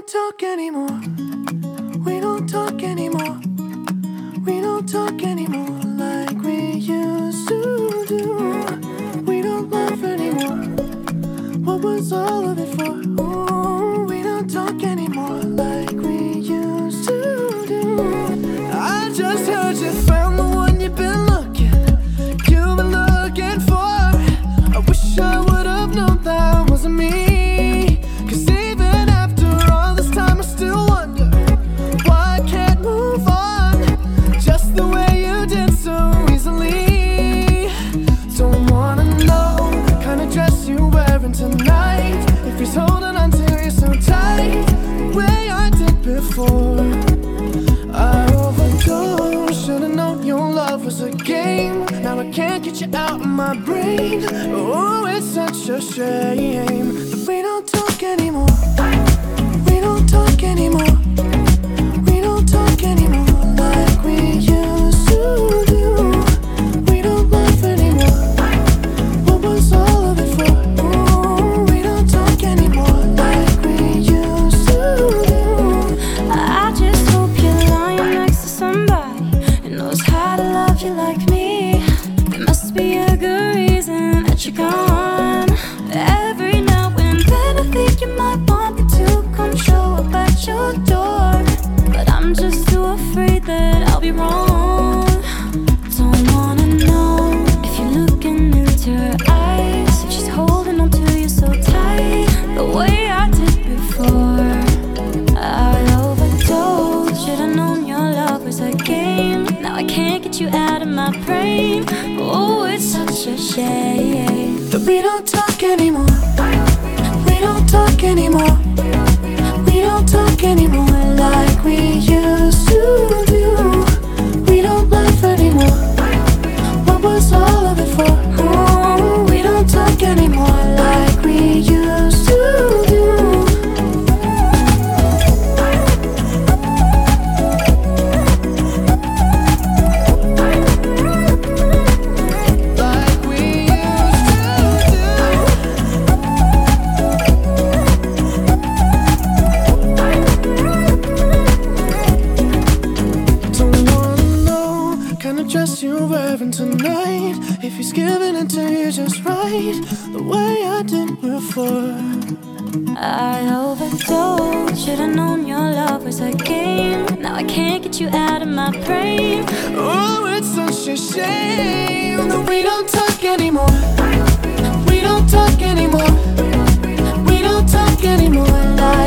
don't talk anymore. We don't talk anymore. We don't talk anymore like we used to do. We don't laugh anymore. What was all of it for? Ooh, we don't talk anymore like we used to do. I just heard you found the one you've been looking for. I wish I would have known that wasn't me. 'Cause even after all this time I still wonder why I can't move on just the way you did so easily. Don't wanna know the kind of dress you're wearing tonight, if he's holding on to you so tight the way I did before. I overdosed, should've known your love was a game. Now I can't get you out of my brain. Oh, it's such a shame that we don't talk anymore. We don't talk anymore. We don't talk anymore like we used to do. We don't laugh anymore. What was all of it for? Ooh, we don't talk anymore like we used to do. I just hope you're lying next to somebody who knows how to love you like me. There must be a good reason that you're gone. Every now and then I think you might want me to come show up at your door, but I'm just too afraid that I'll be wrong. Don't wanna know if you're looking into her eyes, if she's holding on to you so tight the way I did before. I overdosed, should've known your love was a game. Now I can't get you out of my brain. Oh, it's such a shame that we don't talk anymore. We don't talk anymore. We don't talk anymore like we used to do. We don't laugh anymore. What was all of it for? Ooh, we don't talk anymore like we used to do. Dress you're wearing tonight, if he's giving it to you just right the way I did before. I overdosed, should've known your love was a game. Now I can't get you out of my brain. Oh, it's such a shame that we don't talk anymore. We don't talk anymore. We don't talk anymore like